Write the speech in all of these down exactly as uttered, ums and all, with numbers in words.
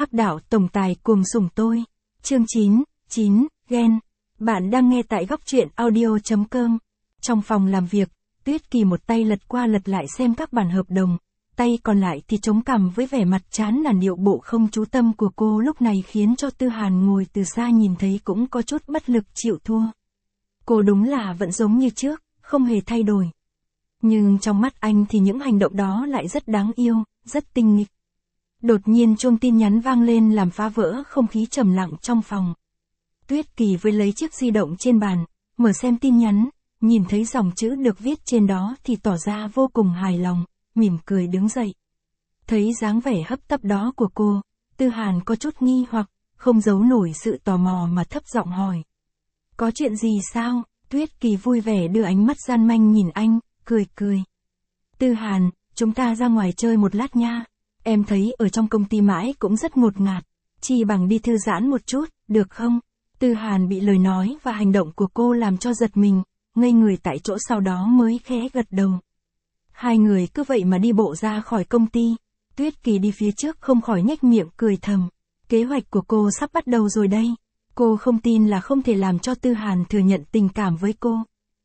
Hắc đạo tổng tài cuồng sủng tôi. Chương chín, chín, ghen. Bạn đang nghe tại góc truyện audio chấm com. Trong phòng làm việc, Tuyết Kỳ một tay lật qua lật lại xem các bản hợp đồng, tay còn lại thì chống cằm với vẻ mặt chán nản. Điệu bộ không chú tâm của cô lúc này khiến cho Tư Hàn ngồi từ xa nhìn thấy cũng có chút bất lực chịu thua. Cô đúng là vẫn giống như trước, không hề thay đổi. Nhưng trong mắt anh thì những hành động đó lại rất đáng yêu, rất tinh nghịch. Đột nhiên chuông tin nhắn vang lên làm phá vỡ không khí trầm lặng trong phòng. Tuyết Kỳ với lấy chiếc di động trên bàn, mở xem tin nhắn, nhìn thấy dòng chữ được viết trên đó thì tỏ ra vô cùng hài lòng, mỉm cười đứng dậy. Thấy dáng vẻ hấp tấp đó của cô, Tư Hàn có chút nghi hoặc, không giấu nổi sự tò mò mà thấp giọng hỏi. Có chuyện gì sao? Tuyết Kỳ vui vẻ đưa ánh mắt gian manh nhìn anh, cười cười. Tư Hàn, chúng ta ra ngoài chơi một lát nha. Em thấy ở trong công ty mãi cũng rất ngột ngạt, chi bằng đi thư giãn một chút, được không? Tư Hàn bị lời nói và hành động của cô làm cho giật mình, ngây người tại chỗ sau đó mới khẽ gật đầu. Hai người cứ vậy mà đi bộ ra khỏi công ty. Tuyết Kỳ đi phía trước không khỏi nhếch miệng cười thầm. Kế hoạch của cô sắp bắt đầu rồi đây. Cô không tin là không thể làm cho Tư Hàn thừa nhận tình cảm với cô.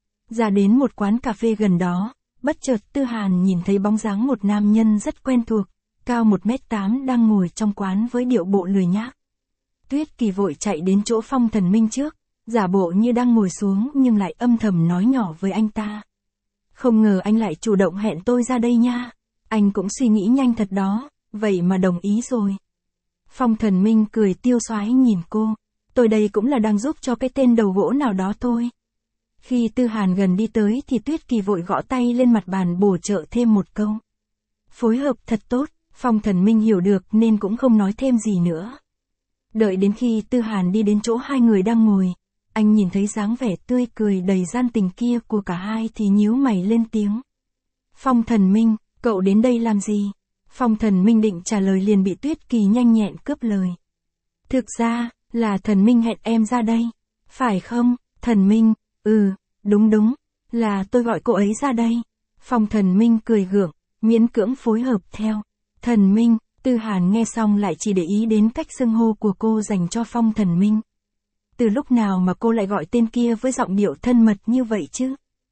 Ra đến một quán cà phê gần đó, bất chợt Tư Hàn nhìn thấy bóng dáng một nam nhân rất quen thuộc, cao một mét tám đang ngồi trong quán với điệu bộ lười nhác. Tuyết Kỳ vội chạy đến chỗ Phong Thần Minh trước, giả bộ như đang ngồi xuống nhưng lại âm thầm nói nhỏ với anh ta. Không ngờ anh lại chủ động hẹn tôi ra đây nha. Anh cũng suy nghĩ nhanh thật đó, vậy mà đồng ý rồi. Phong Thần Minh cười tiêu xoái nhìn cô. Tôi đây cũng là đang giúp cho cái tên đầu gỗ nào đó thôi. Khi Tư Hàn gần đi tới thì Tuyết Kỳ vội gõ tay lên mặt bàn bổ trợ thêm một câu. Phối hợp thật tốt, Phong Thần Minh hiểu được nên cũng không nói thêm gì nữa. Đợi đến khi Tư Hàn đi đến chỗ hai người đang ngồi, anh nhìn thấy dáng vẻ tươi cười đầy gian tình kia của cả hai thì nhíu mày lên tiếng. Phong Thần Minh, cậu đến đây làm gì? Phong Thần Minh định trả lời liền bị Tuyết Kỳ nhanh nhẹn cướp lời. Thực ra, là Thần Minh hẹn em ra đây. Phải không, Thần Minh? Ừ, đúng đúng, là tôi gọi cô ấy ra đây. Phong Thần Minh cười gượng, miễn cưỡng phối hợp theo. Thần Minh, Tư Hàn nghe xong lại chỉ để ý đến cách xưng hô của cô dành cho Phong Thần Minh. Từ lúc nào mà cô lại gọi tên kia với giọng điệu thân mật như vậy chứ?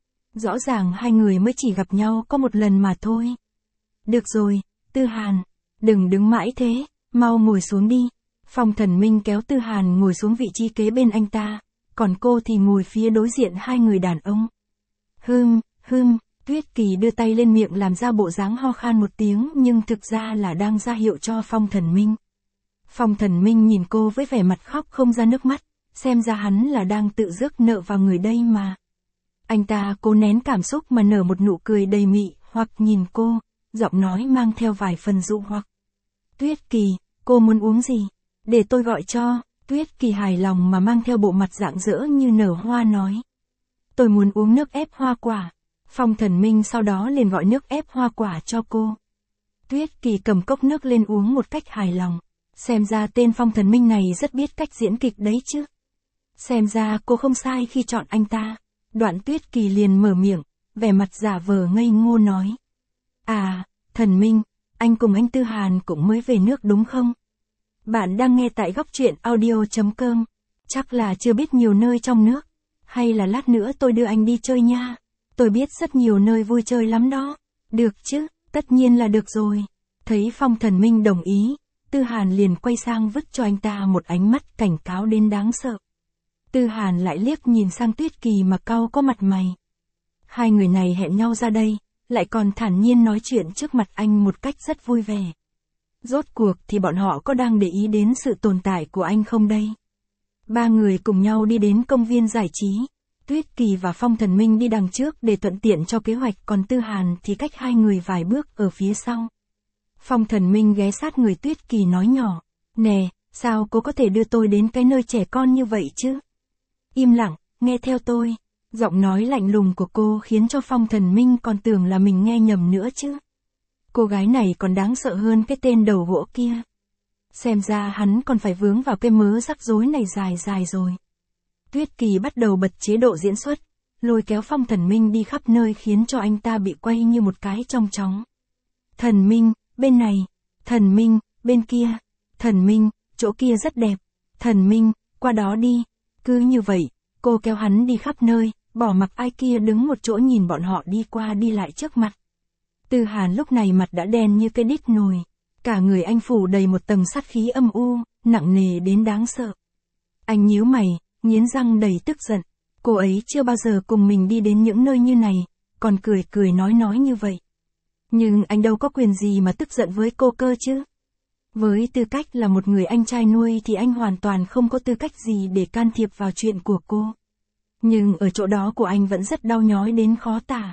Rõ ràng hai người mới chỉ gặp nhau có một lần mà thôi. Được rồi, Tư Hàn, đừng đứng mãi thế, mau ngồi xuống đi. Phong Thần Minh kéo Tư Hàn ngồi xuống vị trí kế bên anh ta, còn cô thì ngồi phía đối diện hai người đàn ông. Hừm, hừm, Tuyết Kỳ đưa tay lên miệng làm ra bộ dáng ho khan một tiếng nhưng thực ra là đang ra hiệu cho Phong Thần Minh. Phong Thần Minh nhìn cô với vẻ mặt khóc không ra nước mắt, xem ra hắn là đang tự rước nợ vào người đây mà. Anh ta cố nén cảm xúc mà nở một nụ cười đầy mị hoặc nhìn cô, giọng nói mang theo vài phần dụ hoặc. Tuyết Kỳ, cô muốn uống gì? Để tôi gọi cho. Tuyết Kỳ hài lòng mà mang theo bộ mặt rạng rỡ như nở hoa nói. Tôi muốn uống nước ép hoa quả. Phong Thần Minh sau đó liền gọi nước ép hoa quả cho cô. Tuyết Kỳ cầm cốc nước lên uống một cách hài lòng. Xem ra tên Phong Thần Minh này rất biết cách diễn kịch đấy chứ. Xem ra cô không sai khi chọn anh ta. Đoạn Tuyết Kỳ liền mở miệng, vẻ mặt giả vờ ngây ngô nói. À, Thần Minh, anh cùng anh Tư Hàn cũng mới về nước đúng không? Bạn đang nghe tại góc truyện audio chấm com. Chắc là chưa biết nhiều nơi trong nước. Hay là lát nữa tôi đưa anh đi chơi nha. Tôi biết rất nhiều nơi vui chơi lắm đó. Được chứ, tất nhiên là được rồi. Thấy Phong Thần Minh đồng ý, Tư Hàn liền quay sang vứt cho anh ta một ánh mắt cảnh cáo đến đáng sợ. Tư Hàn lại liếc nhìn sang Tuyết Kỳ mà cau có mặt mày. Hai người này hẹn nhau ra đây, lại còn thản nhiên nói chuyện trước mặt anh một cách rất vui vẻ. Rốt cuộc thì bọn họ có đang để ý đến sự tồn tại của anh không đây? Ba người cùng nhau đi đến công viên giải trí. Tuyết Kỳ và Phong Thần Minh đi đằng trước để thuận tiện cho kế hoạch, còn Tư Hàn thì cách hai người vài bước ở phía sau. Phong Thần Minh ghé sát người Tuyết Kỳ nói nhỏ. Nè, sao cô có thể đưa tôi đến cái nơi trẻ con như vậy chứ? Im lặng, nghe theo tôi. Giọng nói lạnh lùng của cô khiến cho Phong Thần Minh còn tưởng là mình nghe nhầm nữa chứ. Cô gái này còn đáng sợ hơn cái tên đầu gỗ kia. Xem ra hắn còn phải vướng vào cái mớ rắc rối này dài dài rồi. Tuyết Kỳ bắt đầu bật chế độ diễn xuất, lôi kéo Phong Thần Minh đi khắp nơi khiến cho anh ta bị quay như một cái trong chóng. Thần Minh, bên này. Thần Minh, bên kia. Thần Minh, chỗ kia rất đẹp. Thần Minh, qua đó đi. Cứ như vậy, cô kéo hắn đi khắp nơi, bỏ mặc ai kia đứng một chỗ nhìn bọn họ đi qua đi lại trước mặt. Tư Hàn lúc này mặt đã đen như cái đít nồi. Cả người anh phủ đầy một tầng sát khí âm u, nặng nề đến đáng sợ. Anh nhíu mày, nghiến răng đầy tức giận. Cô ấy chưa bao giờ cùng mình đi đến những nơi như này, còn cười cười nói nói như vậy. Nhưng anh đâu có quyền gì mà tức giận với cô cơ chứ. Với tư cách là một người anh trai nuôi thì anh hoàn toàn không có tư cách gì để can thiệp vào chuyện của cô. Nhưng ở chỗ đó của anh vẫn rất đau nhói đến khó tả.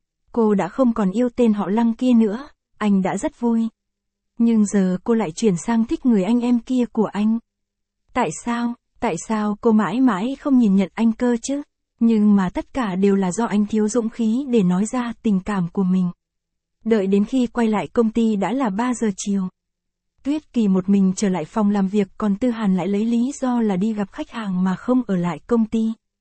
Cô đã không còn yêu tên họ Lăng kia nữa, anh đã rất vui. Nhưng giờ cô lại chuyển sang thích người anh em kia của anh. Tại sao, tại sao cô mãi mãi không nhìn nhận anh cơ chứ? Nhưng mà tất cả đều là do anh thiếu dũng khí để nói ra tình cảm của mình. Đợi đến khi quay lại công ty đã là ba giờ chiều. Tuyết Kỳ một mình trở lại phòng làm việc, còn Tư Hàn lại lấy lý do là đi gặp khách hàng mà không ở lại công ty.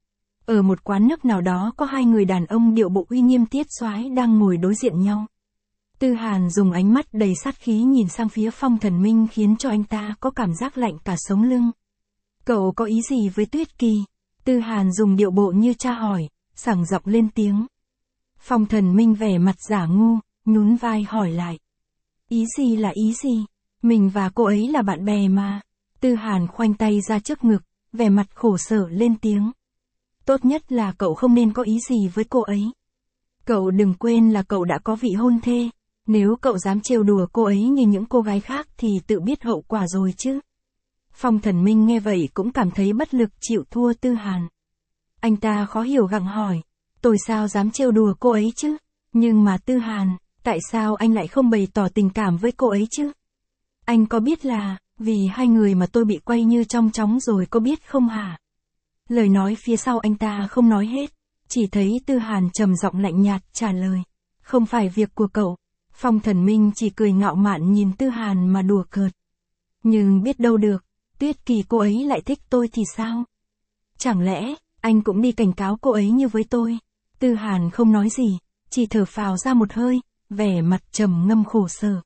Ở một quán nước nào đó có hai người đàn ông điệu bộ uy nghiêm tiết soái đang ngồi đối diện nhau. Tư Hàn dùng ánh mắt đầy sát khí nhìn sang phía Phong Thần Minh khiến cho anh ta có cảm giác lạnh cả sống lưng. Cậu có ý gì với Tuyết Kỳ? Tư Hàn dùng điệu bộ như tra hỏi, sảng giọng lên tiếng. Phong Thần Minh vẻ mặt giả ngu, nhún vai hỏi lại. Ý gì là ý gì? Mình và cô ấy là bạn bè mà. Tư Hàn khoanh tay ra trước ngực, vẻ mặt khổ sở lên tiếng. Tốt nhất là cậu không nên có ý gì với cô ấy. Cậu đừng quên là cậu đã có vị hôn thê. Nếu cậu dám trêu đùa cô ấy như những cô gái khác thì tự biết hậu quả rồi chứ. Phong Thần Minh nghe vậy cũng cảm thấy bất lực chịu thua Tư Hàn. Anh ta khó hiểu gặng hỏi. Tôi sao dám trêu đùa cô ấy chứ? Nhưng mà Tư Hàn, tại sao anh lại không bày tỏ tình cảm với cô ấy chứ? Anh có biết là, vì hai người mà tôi bị quay như trong chóng rồi có biết không hả? Lời nói phía sau anh ta không nói hết, chỉ thấy Tư Hàn trầm giọng lạnh nhạt trả lời. Không phải việc của cậu. Phong Thần Minh chỉ cười ngạo mạn nhìn Tư Hàn mà đùa cợt. Nhưng biết đâu được, Tuyết Kỳ cô ấy lại thích tôi thì sao? Chẳng lẽ, anh cũng đi cảnh cáo cô ấy như với tôi? Tư Hàn không nói gì, chỉ thở phào ra một hơi, vẻ mặt trầm ngâm khổ sở.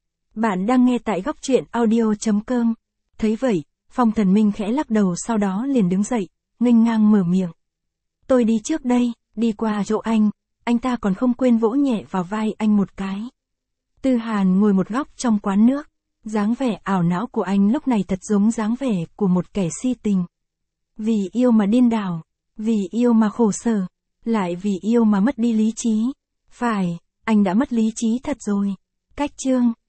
Bạn đang nghe tại góc truyện audio chấm com. Thấy vậy, Phong Thần Minh khẽ lắc đầu sau đó liền đứng dậy, nghênh ngang mở miệng. Tôi đi trước đây, đi qua chỗ anh, anh ta còn không quên vỗ nhẹ vào vai anh một cái. Tư Hàn ngồi một góc trong quán nước, dáng vẻ ảo não của anh lúc này thật giống dáng vẻ của một kẻ si tình. Vì yêu mà điên đảo, vì yêu mà khổ sở, lại vì yêu mà mất đi lý trí. Phải, anh đã mất lý trí thật rồi. Cách chương